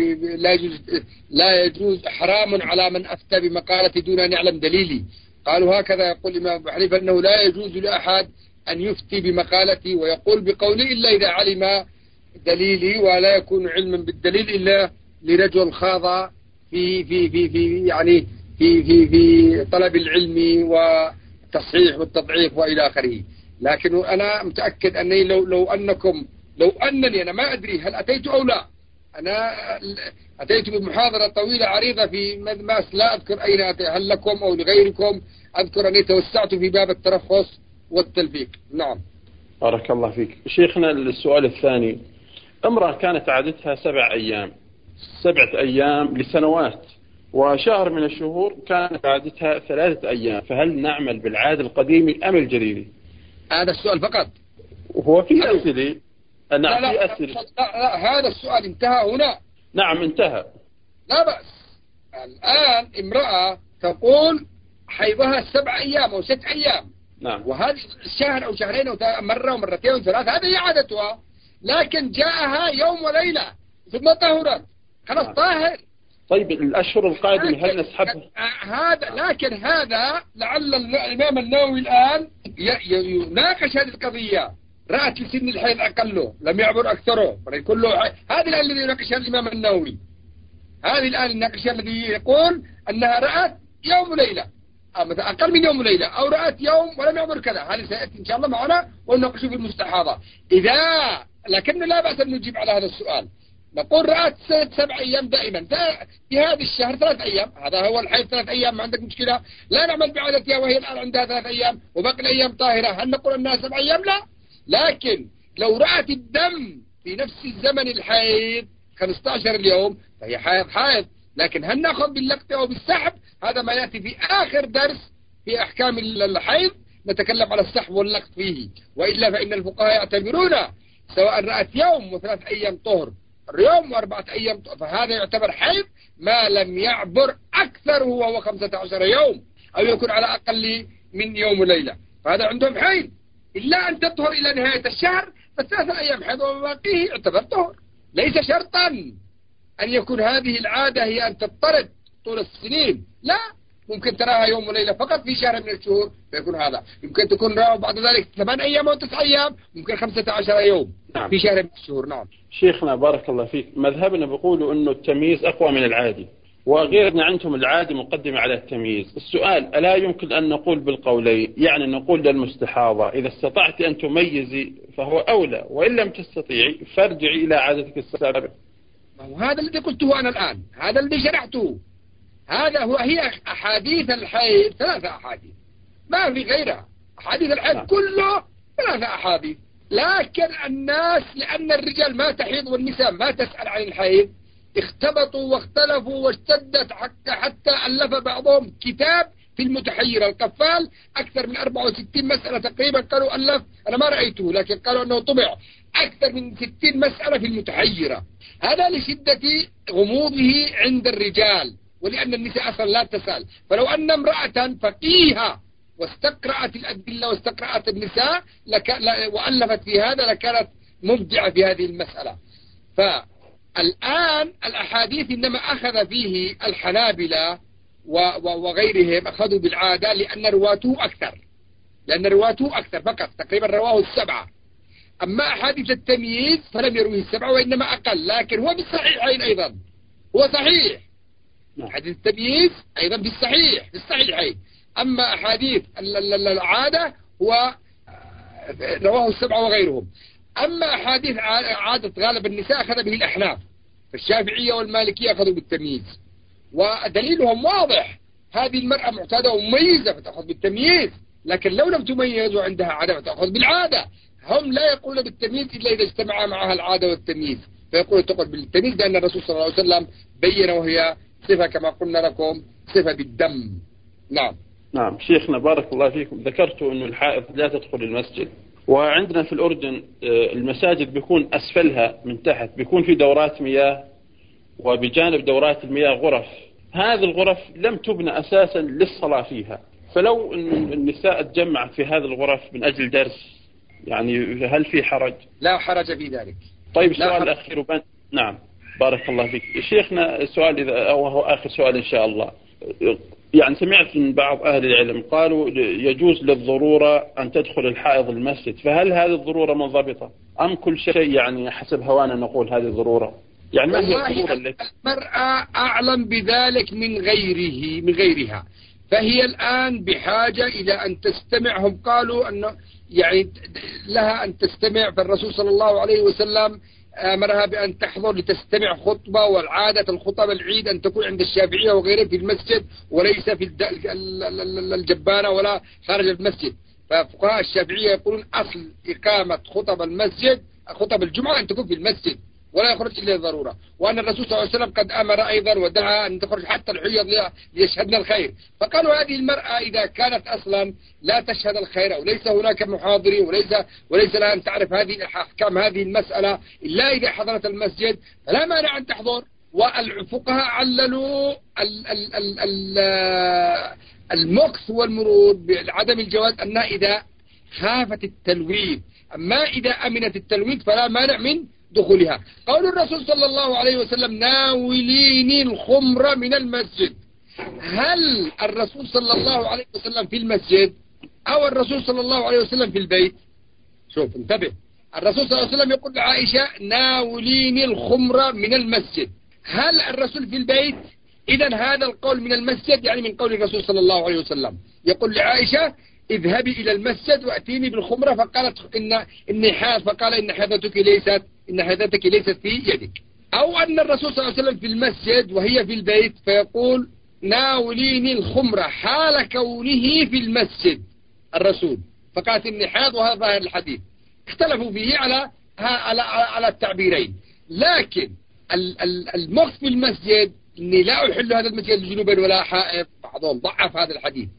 لا يجوز حرام على من أفتى بمقالة دون أن يعلم دليلي. قالوا هكذا يقول الإمام أبو حنيفة أنه لا يجوز لأحد أن يفتي بمقالتي ويقول بقولي إلا إذا علم دليلي، ولا يكون علما بالدليل إلا لرجل خاض في طلب العلم والتصحيح والتضعيف وإلى آخره. لكن أنا متأكد أني لو أنني أنا ما أدري هل أتيت أو لا، أنا أتيت بمحاضرة طويلة عريضة في مدماس لا أذكر أين أتي، هل لكم أو لغيركم، أذكر أني توسعت في باب الترخص والتلفيق. نعم. بارك الله فيك. شيخنا السؤال الثاني، امرأة كانت عادتها 7 أيام 7 أيام لسنوات، وشهر من الشهور كانت عادتها 3 أيام، فهل نعمل بالعادة القديم أم الجديد؟ هذا السؤال فقط. هو في أسئلة. نعم في أسئلة. لا هذا السؤال انتهى هنا. نعم انتهى. لا بأس. الآن امرأة تقول حيضها 7 أيام أو 6 أيام. نعم. وهذه شهر أو شهرين أو مرة ومرتين وثلاث، هذه هي عادتها، لكن جاءها يوم وليلة ثم طهرت، خلاص نعم. طاهر. طيب الأشهر القادمة هل نسحبها؟ لكن هذا لعل الإمام النووي الآن يناقش هذه القضية. رأت لسن الحيض أقله لم يعبر أكثره كله. هذه الآن الذي يناقشها الإمام النووي، هذه الآن يناقشها الذي يقول أنها رأت يوم وليلة مثلا أقل من يوم وليلة، أو رأت يوم ولم يعبر كذا. هذه سيأتي إن شاء الله معنا ونناقشه في المستحاضة. لكن لا بأس أن نجيب على هذا السؤال. نقول رأت 7 أيام دائما في هذا الشهر 3 أيام، هذا هو الحيض 3 أيام، ما عندك مشكلة. لا نعمل بعادتها وهي الآن عندها 3 أيام وباقي الأيام طاهرة، هل نقول أنها 7 أيام؟ لا. لكن لو رأت الدم في نفس الزمن الحيض 15 اليوم فهي حائض. لكن هل نأخذ باللقط أو بالسحب؟ هذا ما يأتي في آخر درس في أحكام الحيض، نتكلم على السحب واللقط فيه. وإلا فإن الفقهاء يعتبرون سواء رأت يوم و3 أيام طهر، يوم و4 أيام طهر، فهذا يعتبر حيض ما لم يعبر أكثر وهو 15 يوم، أو يكون على أقل من يوم وليلة، فهذا عندهم حيض. إلا أن تطهر إلى نهاية الشهر ف3 أيام حيض وباقيه يعتبر طهر. ليس شرطا أن يكون هذه العادة هي أن تضطرد طول السنين، لا، ممكن تراها يوم وليلة فقط في شهر من الشهور فيكون هذا. يمكن تكون رأوا بعد ذلك 8 أيام أو 9 أيام، ممكن 15 يوم. نعم. في شهر من الشهور. نعم. شيخنا بارك الله فيك، مذهبنا بيقولوا أنه التمييز أقوى من العادي، وغيرنا عندهم العادي مقدمة على التمييز. السؤال، ألا يمكن أن نقول بالقولين؟ يعني نقول للمستحاضة إذا استطعت أن تميزي فهو أولى، وإن لم تستطيعي فارجعي إلى عادتك السابقة. هذا الذي قلته أنا الآن، هذا الذي شرحته، هي أحاديث الحيض 3 أحاديث ما في غيرها. أحاديث الحيض كله 3 أحاديث. لكن الناس لأن الرجال ما تحيض والنساء ما تسأل عن الحيض اختبطوا واختلفوا واشتدت حتى ألف بعضهم كتاب في المتحيرة. القفال أكثر من 64 مسألة تقريبا قالوا ألف، أنا ما رأيته لكن قالوا أنه طبع أكثر من 60 مسألة في المتحيرة. هذا لشدة غموضه عند الرجال، ولأن النساء أصلا لا تسأل. فلو أن امرأة فقيهة واستقرأت الأدلة واستقرأت النساء وألفت في هذا لكانت مبدعة في هذه المسألة. فالآن الأحاديث إنما أخذ فيه الحنابلة وغيرهم أخذوا بالعادة لأن رواته أكثر فقط، تقريبا رواه السبعة. أما أحاديث التمييز فلم يروه السبعة وإنما أقل، لكن هو بالصحيحين أيضا، هو صحيح. حديث التمييز أيضا في الصحيحين. أما أحاديث العادة هو رواه السبعة وغيرهم. أما أحاديث عادة غالب النساء أخذ به الأحناف، فالشافعية والمالكية أخذوا بالتمييز، ودليلهم واضح. هذه المرأة معتادة ومميزة فتأخذ بالتمييز، لكن لو لم تميز وعندها عادة فتأخذ بالعادة. هم لا يقولون بالتمييز إلا إذا اجتمع معها العادة والتمييز، فيقول تقول بالتمييز لأن الرسول صلى الله عليه وسلم بين، وهي صفة كما قلنا لكم صفة بالدم. نعم شيخنا بارك الله فيكم، ذكرتوا أن الحائض لا تدخل المسجد، وعندنا في الأردن المساجد بيكون أسفلها من تحت بيكون في دورات مياه، وبجانب دورات المياه غرف. هذه الغرف لم تبنى أساسا للصلاة فيها، فلو أن النساء تجمعت في هذه الغرف من أجل درس، يعني هل في حرج؟ لا حرج في ذلك. طيب السؤال الأخير نعم بارك الله فيك شيخنا، السؤال إذا هو آخر سؤال إن شاء الله. يعني سمعت من بعض أهل العلم قالوا يجوز للضرورة أن تدخل الحائض المسجد، فهل هذه الضرورة منضبطة أم كل شيء يعني حسب هوانا نقول هذه الضرورة؟ يعني ما هي الضرورة التي المرأة أعلم بذلك من غيرها، فهي الآن بحاجة إلى أن تستمع. هم قالوا أنه يعني لها أن تستمع، فالرسول صلى الله عليه وسلم أمرها بأن تحضر لتستمع خطبة، والعادة الخطب العيد أن تكون عند الشافعية وغيره في المسجد وليس في الجبانة ولا خارج المسجد. ففقهاء الشافعية يقولون أصل إقامة خطب الجمعة أن تكون في المسجد ولا يخرج إلا الضرورة، وأن الرسول صلى الله عليه وسلم قد أمر أيضا ودعا أن تخرج حتى الحيض ليشهدن الخير. فقالوا هذه المرأة إذا كانت أصلا لا تشهد الخير أو ليس هناك محاضرين وليس لها أن تعرف هذه أحكام هذه المسألة إلا إذا حضرت المسجد، فلا مانع أن تحضر. والفقهاء عللوا المكث والمرور بعدم الجواز أنها إذا خافت التلويث، أما إذا أمنت التلويث فلا مانع من دخولها. قول الرسول صلى الله عليه وسلم ناوليني الخمر من المسجد، هل الرسول صلى الله عليه وسلم في المسجد أو الرسول صلى الله عليه وسلم في البيت؟ شوف انتبه، الرسول صلى الله عليه وسلم يقول لعائشة ناوليني الخمر من المسجد، هل الرسول في البيت؟ إذن هذا القول من المسجد يعني من قول الرسول صلى الله عليه وسلم. يقول لعائشة اذهبي إلى المسجد وأتيني بالخمرة، فقالت إني حاض، فقال إن حيضتك ليست في يدك. أو أن الرسول صلى الله عليه وسلم في المسجد وهي في البيت فيقول ناوليني الخمرة حال كونه في المسجد الرسول، فقالت إني حاض، وهذا ظاهر الحديث. اختلفوا فيه على التعبيرين، لكن المخ في المسجد إني لا أحل هذا المسجد لجنوب ولا حائض. بعضهم ضعف هذا الحديث،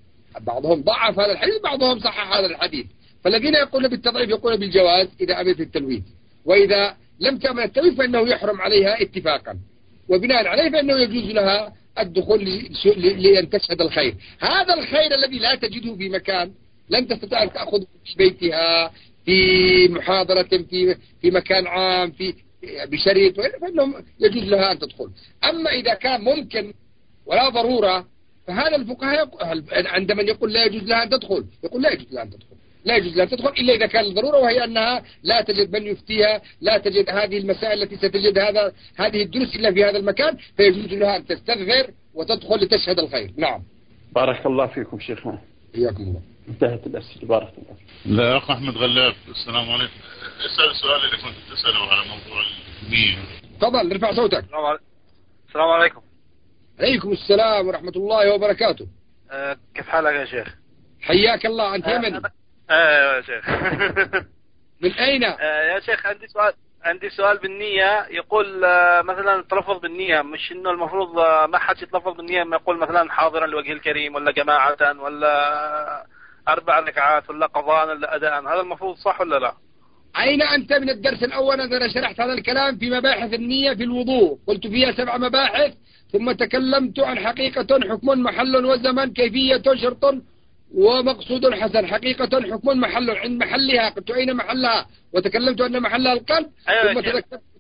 بعضهم صحح هذا الحديث. فالذين يقولون بالتضعيف يقولون بالجواز إذا أمنت التلويث، وإذا لم تأمن التلويث فإنه يحرم عليها اتفاقا، وبناء عليه فإنه يجوز لها الدخول لأن تشهد الخير. هذا الخير الذي لا تجده في مكان لن تستطيع أن تأخذه في بيتها، في محاضرة، في مكان عام، بشريط، فإنه يجوز لها أن تدخل. أما إذا كان ممكن ولا ضرورة فهذا الفقهاء عندما يقول لا يجوز لها أن تدخل يقول لا يجوز لها أن تدخل إلا إذا كان الضرورة، وهي أنها لا تجد من يفتيها، لا تجد هذه المسائل التي ستجد هذه الدروس إلا في هذا المكان، فيجوز لها أن تستغفر وتدخل لتشهد الخير. نعم بارك الله فيكم شيخنا. حياكم الله. انتهت الأسئلة. بارك الله. لا أخ أحمد غلاف، السلام عليكم. اسأل السؤال اللي كنت تسأله على موضوع النية. تفضل ارفع صوتك. السلام عليكم. عليكم السلام ورحمة الله وبركاته. كيف حالك يا شيخ؟ حياك الله. أنت يمني؟ يا شيخ. من أين؟ يا شيخ عندي سؤال بالنية. يقول مثلا التلفظ بالنية، مش إنه المفروض ما حد يتلفظ بالنية ما يقول مثلا حاضرا لوجه الكريم ولا جماعة ولا 4 ركعات ولا قضاء ولا أداء، هذا المفروض صح ولا لا؟ أين أنت من الدرس الأول؟ أنا شرحت هذا الكلام في مباحث النية في الوضوء، قلت فيها 7 مباحث، ثم تكلمت عن حقيقة، حكم، محل وزمن، كيفية، شرط ومقصود حسن. حقيقة، حكم، محل، عند محلها، قلت أين محلها وتكلمت أن محلها القلب. أيوة ثم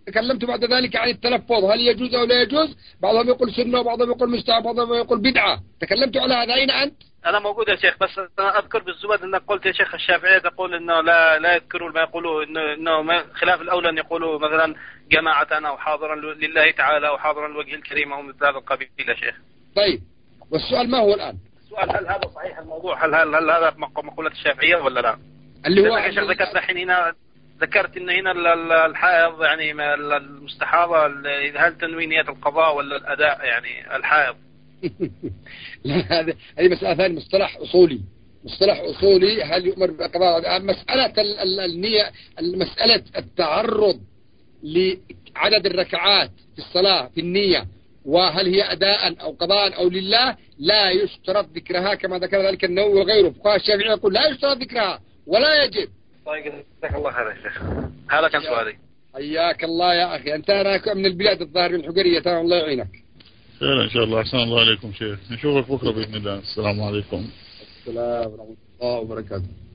تكلمت بعد ذلك عن التلفظ هل يجوز أو لا يجوز، بعضهم يقول سنة وبعضهم يقول مستحب وبعضهم يقول بدعة، تكلمت على هذا. أين أنت؟ أنا موجود يا شيخ، بس أنا أذكر بالزبد أنك قلت يا شيخ الشافعية تقول إنه لا يذكروا ما يقولوا، إنه خلاف الأولى أن يقولوا مثلا جماعة أو حاضرا لله تعالى أو حاضرا لوجه الكريم أو مثل هذا القبيل يا شيخ. طيب والسؤال ما هو الآن؟ السؤال هل هذا صحيح الموضوع؟ هل هذا مقولة الشافعية ولا لا؟ اللي هو يا شيخ ذكرت الحين هنا، ذكرت إن هنا الحائض يعني المستحاضة هل تنوي نية القضاء ولا الأداء يعني الحائض؟ لا هذه مسألة ثانية، مصطلح أصولي هل يؤمر بقضاء. مسألة النية، مسألة التعرض لعدد الركعات في الصلاة في النية وهل هي أداء أو قضاء أو لله لا يشترط ذكرها كما ذكر ذلك النووي وغيره. فقهاء الشافعي يقول لا يشترط ذكرها ولا يجب. طيب جزاك الله خير يا شيخ، هذا كان سؤالي. حياك الله يا أخي، أنت أنا من البلاد الظاهر من الحجرية، تمام الله يعينك. خير إن شاء الله. أحسن الله عليكم شيخ، نشوفك بكرة بإذن الله. السلام عليكم. السلام ورحمة الله وبركاته.